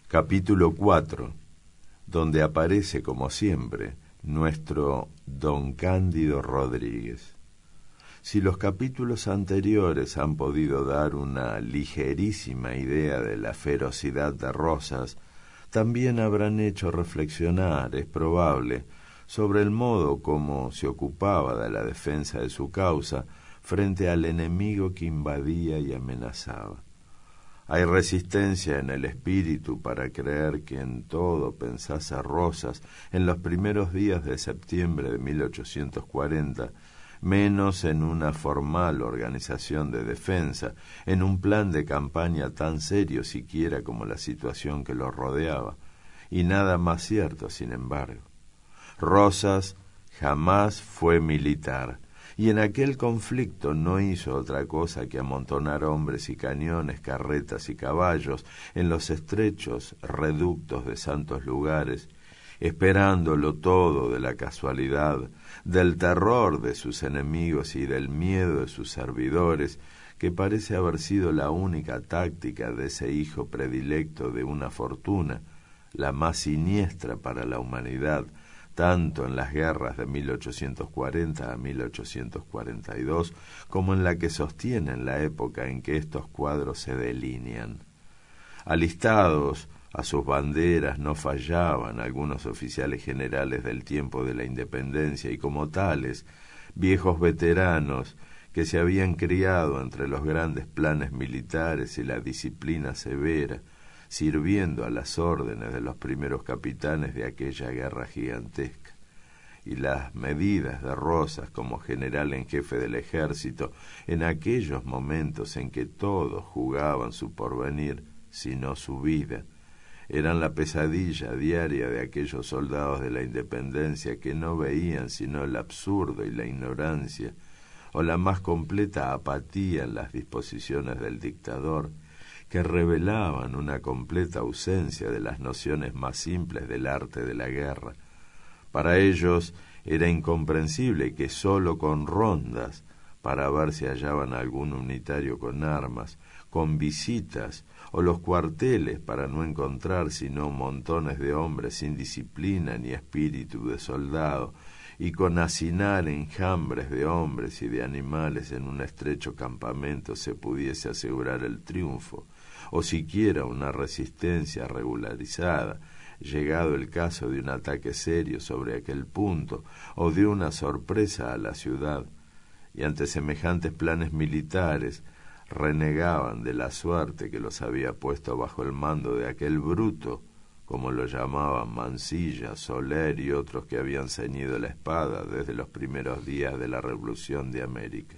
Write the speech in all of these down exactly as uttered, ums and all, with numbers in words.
Capítulo cuatro, donde aparece, como siempre, nuestro don Cándido Rodríguez. Si los capítulos anteriores han podido dar una ligerísima idea de la ferocidad de Rosas, también habrán hecho reflexionar, es probable, sobre el modo como se ocupaba de la defensa de su causa frente al enemigo que invadía y amenazaba. Hay resistencia en el espíritu para creer que en todo pensase Rosas en los primeros días de septiembre de mil ochocientos cuarenta, menos en una formal organización de defensa, en un plan de campaña tan serio siquiera como la situación que lo rodeaba, y nada más cierto, sin embargo. Rosas jamás fue militar, y en aquel conflicto no hizo otra cosa que amontonar hombres y cañones, carretas y caballos en los estrechos reductos de santos lugares, esperándolo todo de la casualidad, del terror de sus enemigos y del miedo de sus servidores, que parece haber sido la única táctica de ese hijo predilecto de una fortuna, la más siniestra para la humanidad, tanto en las guerras de mil ochocientos cuarenta a mil ochocientos cuarenta y dos, como en la que sostienen la época en que estos cuadros se delinean. Alistados a sus banderas no fallaban algunos oficiales generales del tiempo de la independencia y como tales, viejos veteranos que se habían criado entre los grandes planes militares y la disciplina severa, sirviendo a las órdenes de los primeros capitanes de aquella guerra gigantesca, y las medidas de Rosas como general en jefe del ejército en aquellos momentos en que todos jugaban su porvenir, sino su vida, eran la pesadilla diaria de aquellos soldados de la independencia que no veían sino el absurdo y la ignorancia, o la más completa apatía en las disposiciones del dictador, que revelaban una completa ausencia de las nociones más simples del arte de la guerra. Para ellos era incomprensible que sólo con rondas, para ver si hallaban algún unitario con armas, con visitas o los cuarteles para no encontrar sino montones de hombres sin disciplina ni espíritu de soldado, y con hacinar enjambres de hombres y de animales en un estrecho campamento se pudiese asegurar el triunfo, o siquiera una resistencia regularizada, llegado el caso de un ataque serio sobre aquel punto, o de una sorpresa a la ciudad, y ante semejantes planes militares renegaban de la suerte que los había puesto bajo el mando de aquel bruto, como lo llamaban Mansilla, Soler y otros que habían ceñido la espada desde los primeros días de la Revolución de América.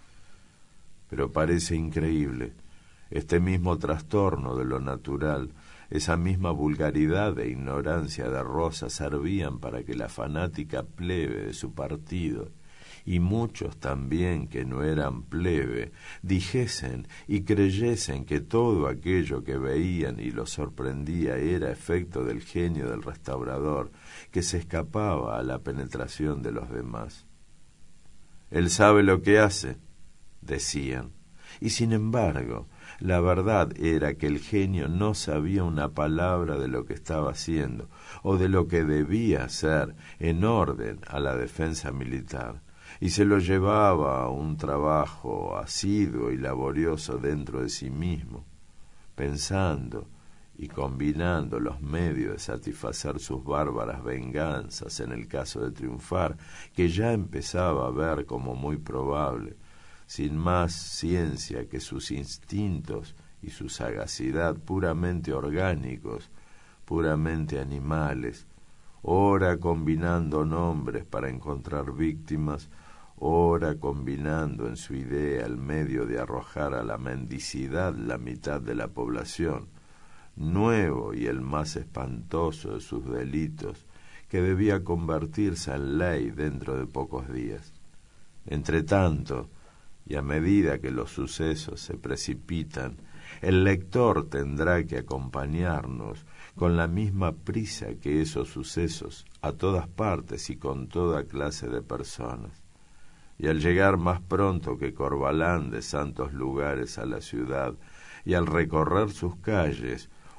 Pero parece increíble, este mismo trastorno de lo natural, esa misma vulgaridad e ignorancia de Rosas servían para que la fanática plebe de su partido, y muchos también que no eran plebe, dijesen y creyesen que todo aquello que veían y los sorprendía era efecto del genio del restaurador, que se escapaba a la penetración de los demás. «Él sabe lo que hace», decían, y sin embargo, la verdad era que el genio no sabía una palabra de lo que estaba haciendo, o de lo que debía hacer en orden a la defensa militar, y se lo llevaba a un trabajo asiduo y laborioso dentro de sí mismo, pensando y combinando los medios de satisfacer sus bárbaras venganzas en el caso de triunfar, que ya empezaba a ver como muy probable, sin más ciencia que sus instintos y su sagacidad puramente orgánicos, puramente animales, ora combinando nombres para encontrar víctimas, ora combinando en su idea el medio de arrojar a la mendicidad la mitad de la población, nuevo y el más espantoso de sus delitos, que debía convertirse en ley dentro de pocos días. Entretanto, y a medida que los sucesos se precipitan, el lector tendrá que acompañarnos con la misma prisa que esos sucesos a todas partes y con toda clase de personas. Y al llegar más pronto que Corvalán de santos lugares a la ciudad, y al recorrer sus calles,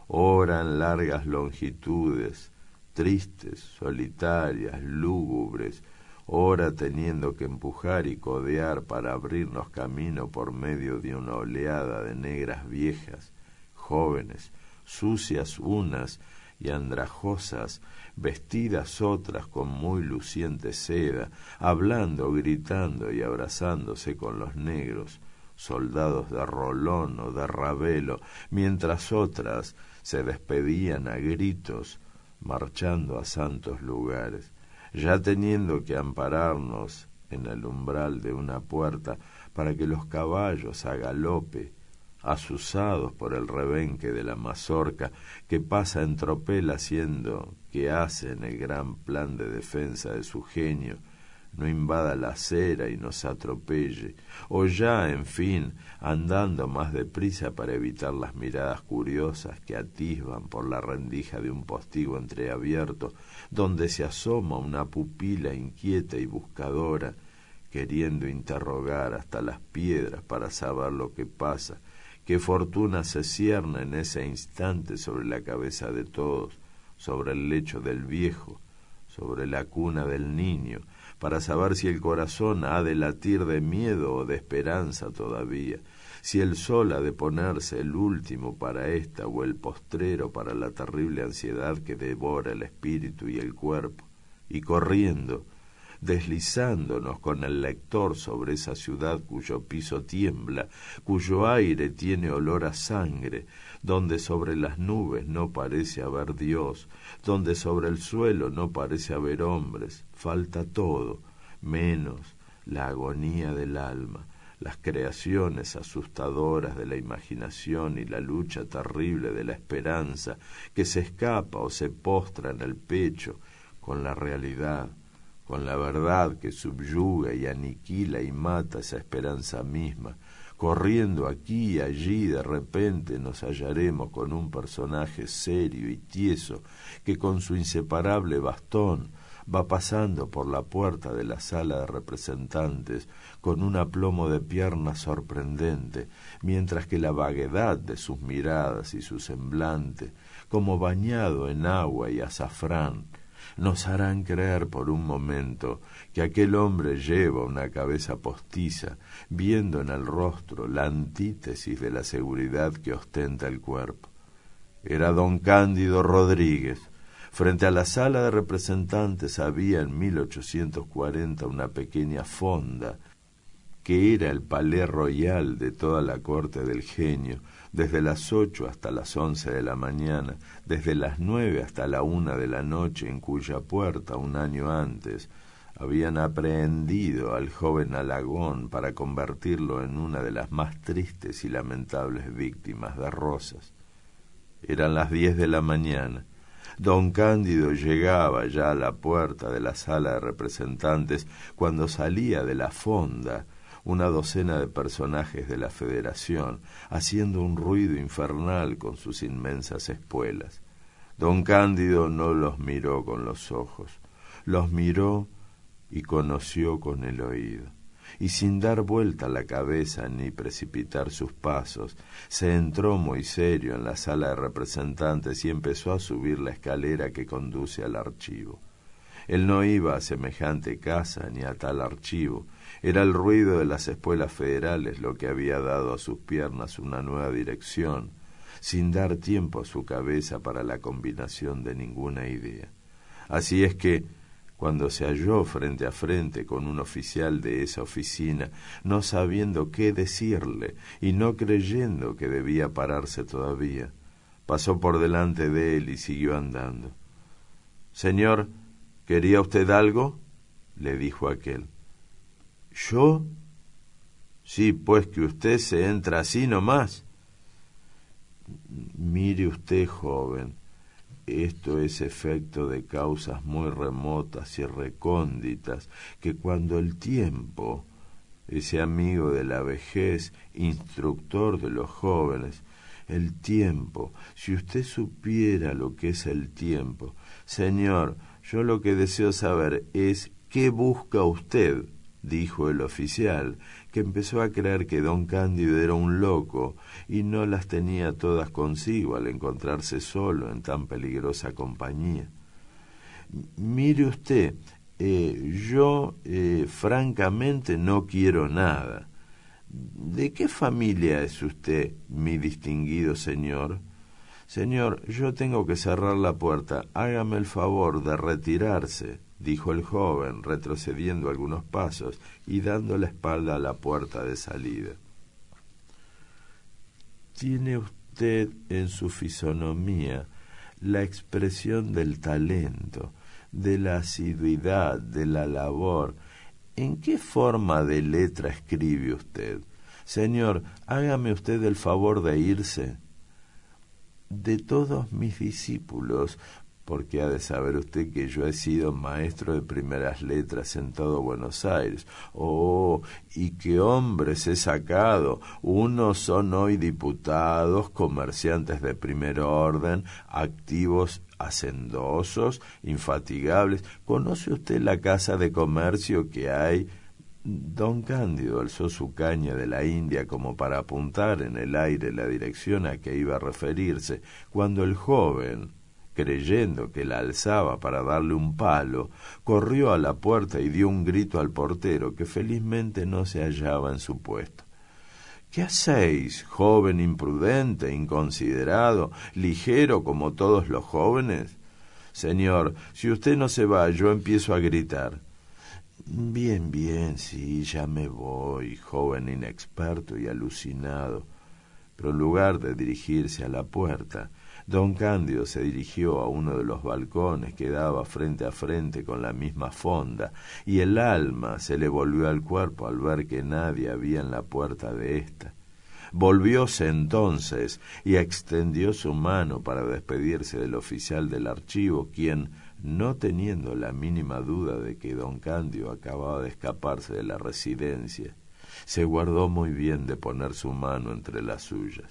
ora en largas longitudes, tristes, solitarias, lúgubres, ora teniendo que empujar y codear para abrirnos camino por medio de una oleada de negras viejas, jóvenes, sucias unas y andrajosas, vestidas otras con muy luciente seda, hablando, gritando y abrazándose con los negros, soldados de Rolón o de Ravelo, mientras otras se despedían a gritos, marchando a santos lugares, ya teniendo que ampararnos en el umbral de una puerta para que los caballos a galope, azuzados por el rebenque de la mazorca que pasa en tropel haciendo que hace en el gran plan de defensa de su genio, no invada la acera y nos atropelle, o ya, en fin, andando más deprisa para evitar las miradas curiosas que atisban por la rendija de un postigo entreabierto, donde se asoma una pupila inquieta y buscadora, queriendo interrogar hasta las piedras para saber lo que pasa, qué fortuna se cierne en ese instante sobre la cabeza de todos, sobre el lecho del viejo, sobre la cuna del niño, para saber si el corazón ha de latir de miedo o de esperanza todavía, si el sol ha de ponerse el último para esta o el postrero para la terrible ansiedad que devora el espíritu y el cuerpo, y corriendo, deslizándonos con el lector sobre esa ciudad cuyo piso tiembla, cuyo aire tiene olor a sangre, donde sobre las nubes no parece haber Dios, donde sobre el suelo no parece haber hombres, falta todo, menos la agonía del alma, las creaciones asustadoras de la imaginación y la lucha terrible de la esperanza que se escapa o se postra en el pecho con la realidad, con la verdad que subyuga y aniquila y mata esa esperanza misma. Corriendo aquí y allí, de repente nos hallaremos con un personaje serio y tieso que con su inseparable bastón va pasando por la puerta de la sala de representantes con un aplomo de pierna sorprendente, mientras que la vaguedad de sus miradas y su semblante, como bañado en agua y azafrán, nos harán creer por un momento que aquel hombre lleva una cabeza postiza, viendo en el rostro la antítesis de la seguridad que ostenta el cuerpo. Era don Cándido Rodríguez. Frente a la sala de representantes había en mil ochocientos cuarenta una pequeña fonda, que era el Palais Royal de toda la corte del genio, desde las ocho hasta las once de la mañana, desde las nueve hasta la una de la noche, en cuya puerta, un año antes, habían aprehendido al joven Alagón para convertirlo en una de las más tristes y lamentables víctimas de Rosas. Eran las diez de la mañana. Don Cándido llegaba ya a la puerta de la sala de representantes cuando salía de la fonda una docena de personajes de la Federación, haciendo un ruido infernal con sus inmensas espuelas. Don Cándido no los miró con los ojos, los miró y conoció con el oído, y sin dar vuelta la cabeza ni precipitar sus pasos, se entró muy serio en la sala de representantes y empezó a subir la escalera que conduce al archivo. Él no iba a semejante casa ni a tal archivo. Era el ruido de las espuelas federales lo que había dado a sus piernas una nueva dirección, sin dar tiempo a su cabeza para la combinación de ninguna idea. Así es que, cuando se halló frente a frente con un oficial de esa oficina, no sabiendo qué decirle y no creyendo que debía pararse todavía, pasó por delante de él y siguió andando. «Señor, ¿quería usted algo?», le dijo aquel. «¿Yo? Sí, pues que usted se entra así nomás». «Mire usted, joven, esto es efecto de causas muy remotas y recónditas, que cuando el tiempo, ese amigo de la vejez, instructor de los jóvenes, el tiempo, si usted supiera lo que es el tiempo, señor, yo lo que deseo saber es, ¿qué busca usted?», dijo el oficial, que empezó a creer que don Cándido era un loco y no las tenía todas consigo al encontrarse solo en tan peligrosa compañía. Mire usted, eh, yo eh, francamente no quiero nada. ¿De qué familia es usted, mi distinguido señor? Señor, yo tengo que cerrar la puerta. Hágame el favor de retirarse, dijo el joven, retrocediendo algunos pasos y dando la espalda a la puerta de salida. Tiene usted en su fisonomía la expresión del talento, de la asiduidad, de la labor. ¿En qué forma de letra escribe usted? Señor, hágame usted el favor de irse. De todos mis discípulos, porque ha de saber usted que yo he sido maestro de primeras letras en todo Buenos Aires. Oh, y qué hombres he sacado. Unos son hoy diputados, comerciantes de primer orden, activos, hacendosos, infatigables. ¿Conoce usted la casa de comercio que hay? Don Cándido alzó su caña de la India como para apuntar en el aire la dirección a que iba a referirse, cuando el joven, creyendo que la alzaba para darle un palo, corrió a la puerta y dio un grito al portero, que felizmente no se hallaba en su puesto. ¿Qué hacéis, joven imprudente, inconsiderado, ligero como todos los jóvenes? Señor, si usted no se va, yo empiezo a gritar. Bien, bien, sí, ya me voy, joven inexperto y alucinado. Pero en lugar de dirigirse a la puerta, don Cándido se dirigió a uno de los balcones que daba frente a frente con la misma fonda, y el alma se le volvió al cuerpo al ver que nadie había en la puerta de ésta. Volvióse entonces y extendió su mano para despedirse del oficial del archivo, quien, no teniendo la mínima duda de que don Cándido acababa de escaparse de la residencia, se guardó muy bien de poner su mano entre las suyas.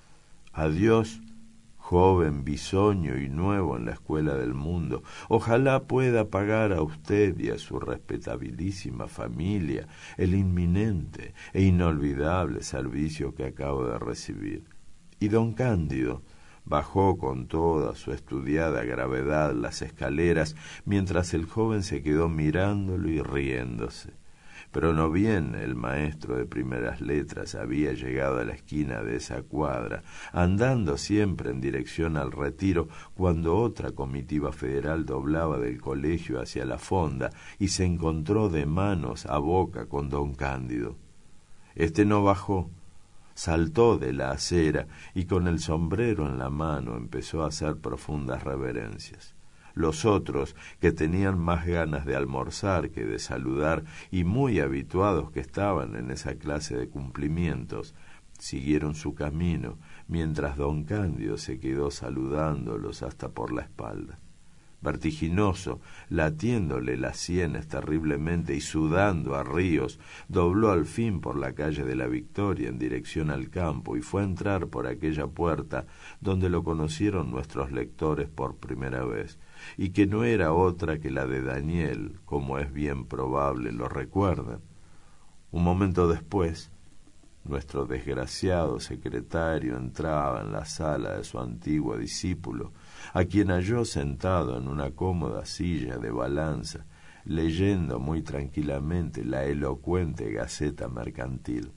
Adiós, joven bisoño y nuevo en la escuela del mundo. Ojalá pueda pagar a usted y a su respetabilísima familia el inminente e inolvidable servicio que acabo de recibir. Y don Cándido bajó con toda su estudiada gravedad las escaleras, mientras el joven se quedó mirándolo y riéndose. Pero no bien el maestro de primeras letras había llegado a la esquina de esa cuadra, andando siempre en dirección al Retiro, cuando otra comitiva federal doblaba del colegio hacia la fonda y se encontró de manos a boca con don Cándido. Este no bajó. Saltó de la acera y con el sombrero en la mano empezó a hacer profundas reverencias. Los otros, que tenían más ganas de almorzar que de saludar y muy habituados que estaban en esa clase de cumplimientos, siguieron su camino, mientras don Cándido se quedó saludándolos hasta por la espalda. Vertiginoso, latiéndole las sienes terriblemente y sudando a ríos, dobló al fin por la calle de la Victoria en dirección al campo y fue a entrar por aquella puerta donde lo conocieron nuestros lectores por primera vez, y que no era otra que la de Daniel, como es bien probable lo recuerdan. Un momento después, nuestro desgraciado secretario entraba en la sala de su antiguo discípulo, a quien halló sentado en una cómoda silla de balanza, leyendo muy tranquilamente la elocuente Gaceta Mercantil.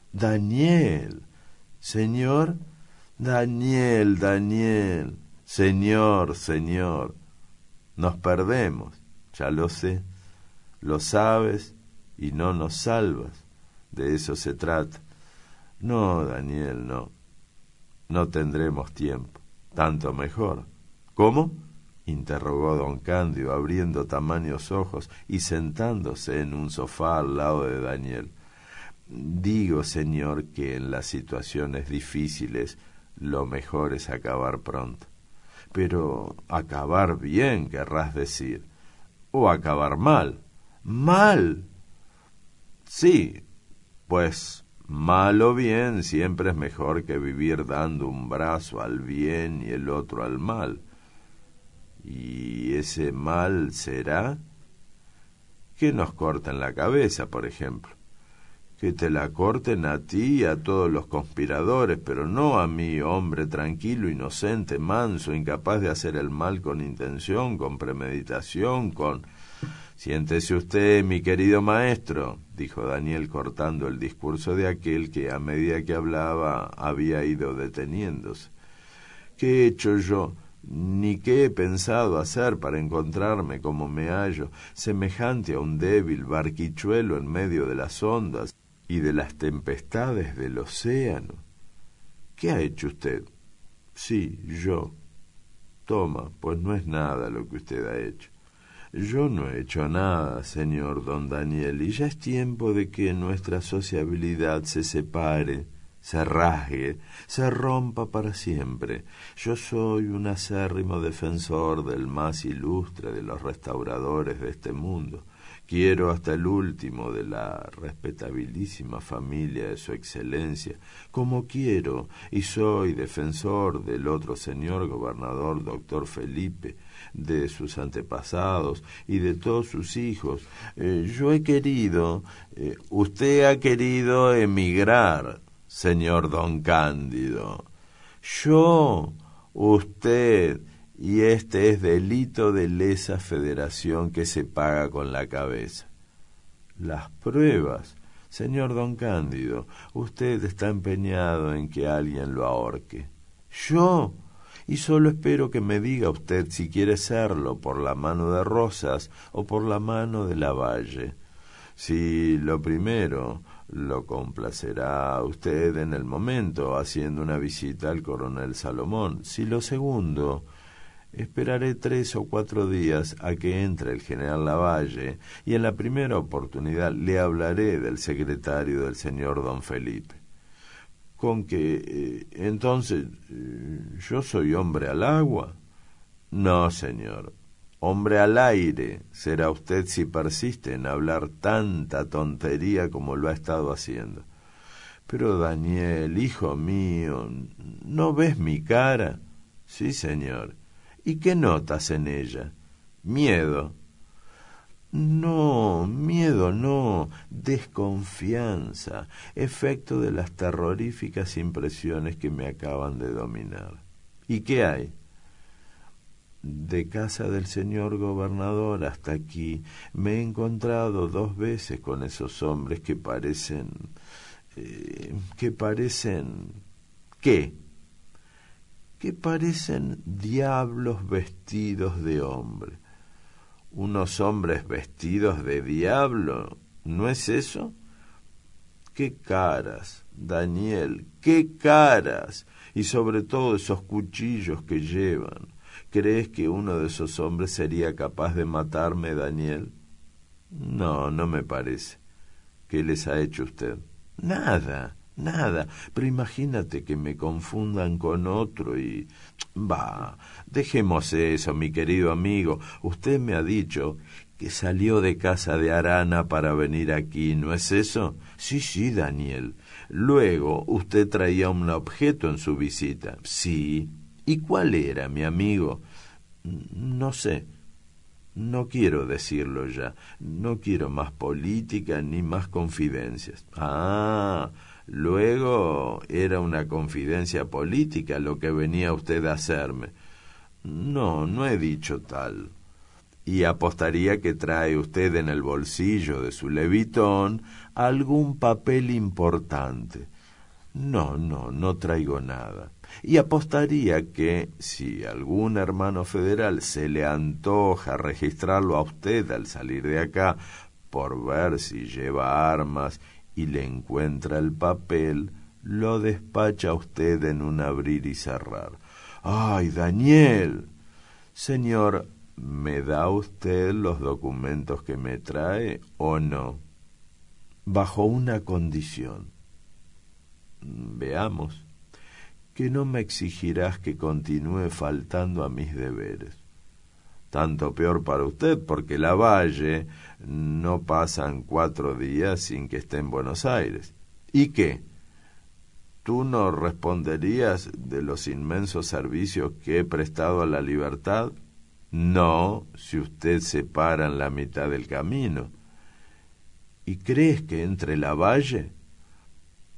«Daniel, señor, Daniel, Daniel, señor, señor, nos perdemos, ya lo sé, lo sabes y no nos salvas, de eso se trata. No, Daniel, no, no tendremos tiempo, tanto mejor». «¿Cómo?», interrogó don Cándido, abriendo tamaños ojos y sentándose en un sofá al lado de Daniel. «Digo, señor, que en las situaciones difíciles lo mejor es acabar pronto». «Pero acabar bien, querrás decir, o acabar mal». «¿Mal?». «Sí, pues mal o bien siempre es mejor que vivir dando un brazo al bien y el otro al mal». «¿Y ese mal será?». «Que nos corten la cabeza, por ejemplo». Que te la corten a ti y a todos los conspiradores, pero no a mí, hombre tranquilo, inocente, manso, incapaz de hacer el mal con intención, con premeditación, con... Siéntese usted, mi querido maestro, dijo Daniel cortando el discurso de aquel que a medida que hablaba había ido deteniéndose. ¿Qué he hecho yo? Ni qué he pensado hacer para encontrarme como me hallo, semejante a un débil barquichuelo en medio de las ondas y de las tempestades del océano. ¿Qué ha hecho usted? Sí, yo. Toma, pues no es nada lo que usted ha hecho. Yo no he hecho nada, señor don Daniel, y ya es tiempo de que nuestra sociabilidad se separe, se rasgue, se rompa para siempre. Yo soy un acérrimo defensor del más ilustre de los restauradores de este mundo. Quiero hasta el último de la respetabilísima familia de su excelencia, como quiero y soy defensor del otro señor gobernador doctor Felipe, de sus antepasados y de todos sus hijos. Eh, yo he querido, eh, usted ha querido emigrar, señor don Cándido. Yo, usted, y este es delito de lesa federación que se paga con la cabeza. Las pruebas, señor don Cándido, usted está empeñado en que alguien lo ahorque. ¿Yo? Y solo espero que me diga usted si quiere serlo por la mano de Rosas o por la mano de Lavalle. Si lo primero, lo complacerá a usted en el momento, haciendo una visita al coronel Salomón. Si lo segundo, esperaré tres o cuatro días a que entre el general Lavalle, y en la primera oportunidad le hablaré del secretario del señor don Felipe. Con que, eh, entonces, eh, ¿yo soy hombre al agua? No, señor. Hombre al aire será usted si persiste en hablar tanta tontería como lo ha estado haciendo. Pero, Daniel, hijo mío, ¿no ves mi cara? Sí, señor. ¿Y qué notas en ella? Miedo. No, miedo no, desconfianza, efecto de las terroríficas impresiones que me acaban de dominar. ¿Y qué hay? De casa del señor gobernador hasta aquí me he encontrado dos veces con esos hombres que parecen... Eh, que parecen... ¿Qué? Que parecen diablos vestidos de hombre. Unos hombres vestidos de diablo, ¿no es eso? ¡Qué caras, Daniel! ¡Qué caras! Y sobre todo esos cuchillos que llevan. ¿Crees que uno de esos hombres sería capaz de matarme, Daniel? No, no me parece. ¿Qué les ha hecho usted? Nada, nada. Pero imagínate que me confundan con otro y... Bah, dejemos eso, mi querido amigo. Usted me ha dicho que salió de casa de Arana para venir aquí, ¿no es eso? Sí, sí, Daniel. Luego, usted traía un objeto en su visita. Sí. ¿Y cuál era, mi amigo? No sé. No quiero decirlo ya. No quiero más política ni más confidencias. Ah... Luego era una confidencia política lo que venía usted a hacerme. No, no he dicho tal. Y apostaría que trae usted en el bolsillo de su levitón algún papel importante. No, no, no traigo nada. Y apostaría que, si algún hermano federal se le antoja registrarlo a usted al salir de acá, por ver si lleva armas y le encuentra el papel, lo despacha usted en un abrir y cerrar. ¡Ay, Daniel! Señor, ¿me da usted los documentos que me trae o no? Bajo una condición. Veamos. Que no me exigirás que continúe faltando a mis deberes. Tanto peor para usted, porque Lavalle no pasan cuatro días sin que esté en Buenos Aires. ¿Y qué? ¿Tú no responderías de los inmensos servicios que he prestado a la libertad? No, si usted se para en la mitad del camino. ¿Y crees que entre Lavalle?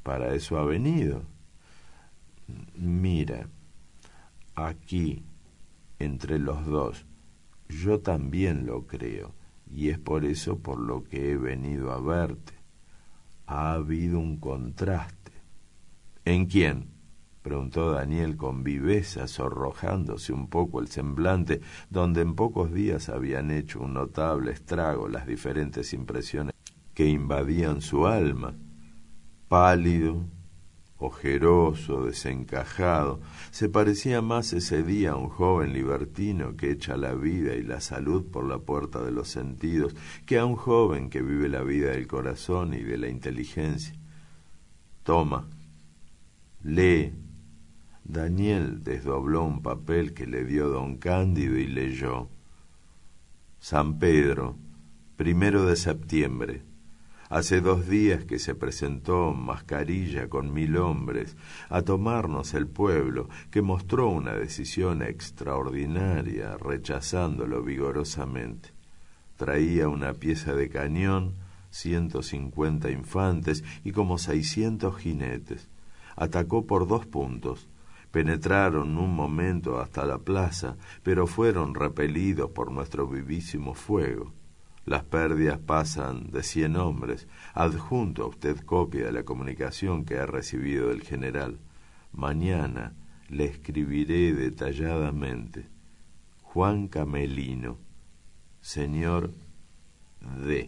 Para eso ha venido. Mira, aquí, entre los dos, yo también lo creo, y es por eso por lo que he venido a verte. Ha habido un contraste. ¿En quién?, preguntó Daniel con viveza, sonrojándose un poco el semblante, donde en pocos días habían hecho un notable estrago las diferentes impresiones que invadían su alma. Pálido, ojeroso, desencajado, se parecía más ese día a un joven libertino que echa la vida y la salud por la puerta de los sentidos, que a un joven que vive la vida del corazón y de la inteligencia. Toma, lee. Daniel desdobló un papel que le dio don Cándido y leyó: San Pedro, primero de septiembre. Hace dos días que se presentó Mascarilla con mil hombres a tomarnos el pueblo, que mostró una decisión extraordinaria, rechazándolo vigorosamente. Traía una pieza de cañón, ciento cincuenta infantes y como seiscientos jinetes. Atacó por dos puntos. Penetraron un momento hasta la plaza, pero fueron repelidos por nuestro vivísimo fuego. Las pérdidas pasan de cien hombres. Adjunto a usted copia de la comunicación que ha recibido del general. Mañana le escribiré detalladamente. Juan Camelino, señor D.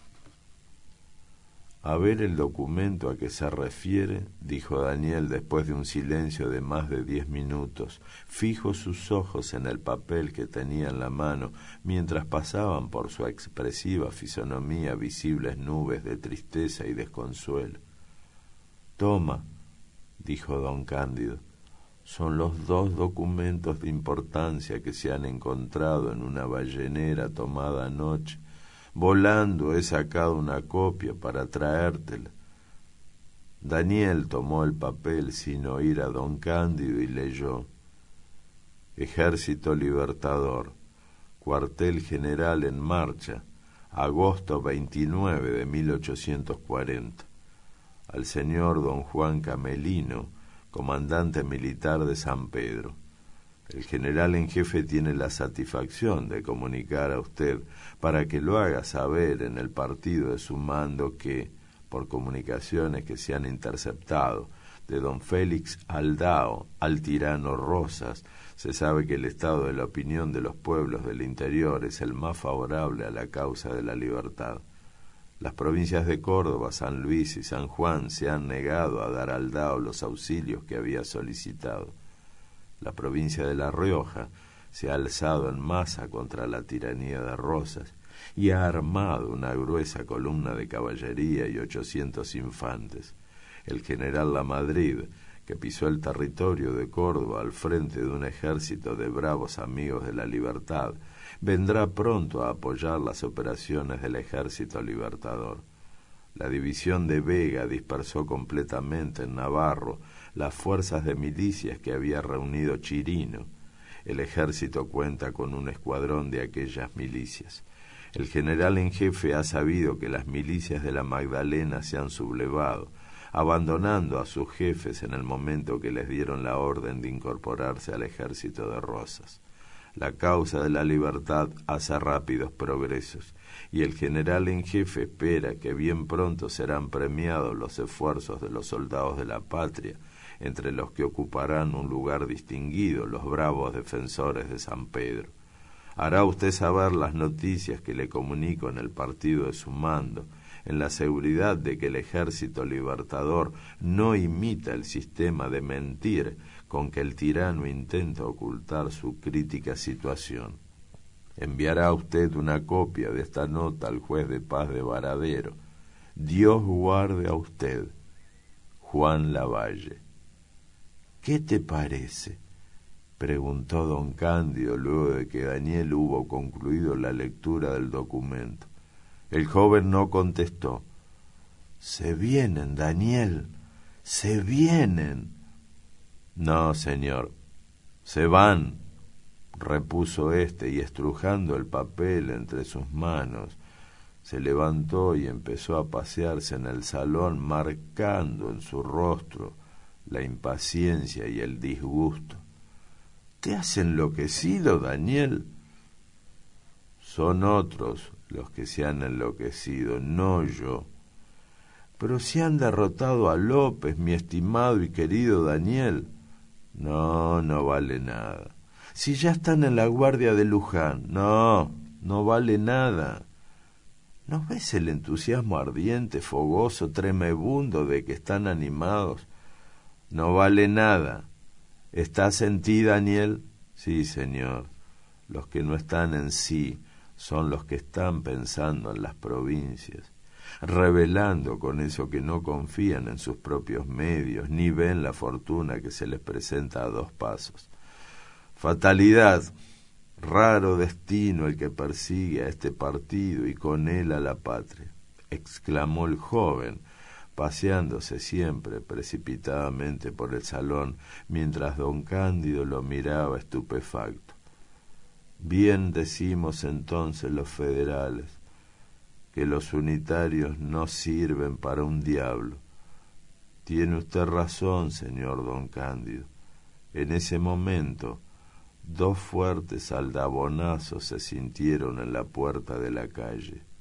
A ver el documento a que se refiere, dijo Daniel después de un silencio de más de diez minutos. Fijo sus ojos en el papel que tenía en la mano, mientras pasaban por su expresiva fisonomía visibles nubes de tristeza y desconsuelo. Toma, dijo don Cándido, son los dos documentos de importancia que se han encontrado en una ballenera tomada anoche. Volando he sacado una copia para traértela. Daniel tomó el papel sin oír a don Cándido y leyó: Ejército Libertador, cuartel general en marcha, agosto veintinueve de mil ochocientos cuarenta. Al señor don Juan Camelino, comandante militar de San Pedro. El general en jefe tiene la satisfacción de comunicar a usted para que lo haga saber en el partido de su mando que, por comunicaciones que se han interceptado de don Félix Aldao al tirano Rosas, se sabe que el estado de la opinión de los pueblos del interior es el más favorable a la causa de la libertad. Las provincias de Córdoba, San Luis y San Juan se han negado a dar a Aldao los auxilios que había solicitado. La provincia de La Rioja se ha alzado en masa contra la tiranía de Rosas y ha armado una gruesa columna de caballería y ochocientos infantes. El general Lamadrid, que pisó el territorio de Córdoba al frente de un ejército de bravos amigos de la libertad, vendrá pronto a apoyar las operaciones del Ejército Libertador. La división de Vega dispersó completamente en Navarro las fuerzas de milicias que había reunido Chirino. El ejército cuenta con un escuadrón de aquellas milicias. El general en jefe ha sabido que las milicias de la Magdalena se han sublevado, abandonando a sus jefes en el momento que les dieron la orden de incorporarse al ejército de Rosas. La causa de la libertad hace rápidos progresos, y el general en jefe espera que bien pronto serán premiados los esfuerzos de los soldados de la patria, entre los que ocuparán un lugar distinguido los bravos defensores de San Pedro. Hará usted saber las noticias que le comunico en el partido de su mando, en la seguridad de que el Ejército Libertador no imita el sistema de mentir con que el tirano intenta ocultar su crítica situación. Enviará usted una copia de esta nota al juez de paz de Varadero. Dios guarde a usted. Juan Lavalle. ¿Qué te parece?, preguntó don Cándido luego de que Daniel hubo concluido la lectura del documento. El joven no contestó. «Se vienen, Daniel, se vienen». «No, señor, se van», repuso éste, y estrujando el papel entre sus manos, Se levantó y empezó a pasearse en el salón, marcando en su rostro la impaciencia y el disgusto. ¿Te has enloquecido, Daniel? Son otros los que se han enloquecido, no yo. Pero si han derrotado a López, mi estimado y querido Daniel. No, no vale nada. Si ya están en la guardia de Luján, no, no vale nada. ¿No ves el entusiasmo ardiente, fogoso, tremebundo de que están animados? No vale nada. ¿Estás en ti, Daniel? Sí, señor. Los que no están en sí son los que están pensando en las provincias, revelando con eso que no confían en sus propios medios, ni ven la fortuna que se les presenta a dos pasos. Fatalidad, raro destino el que persigue a este partido y con él a la patria, exclamó el joven, paseándose siempre precipitadamente por el salón, mientras don Cándido lo miraba estupefacto. Bien decimos entonces los federales, que los unitarios no sirven para un diablo. Tiene usted razón, señor don Cándido. En ese momento, dos fuertes aldabonazos se sintieron en la puerta de la calle.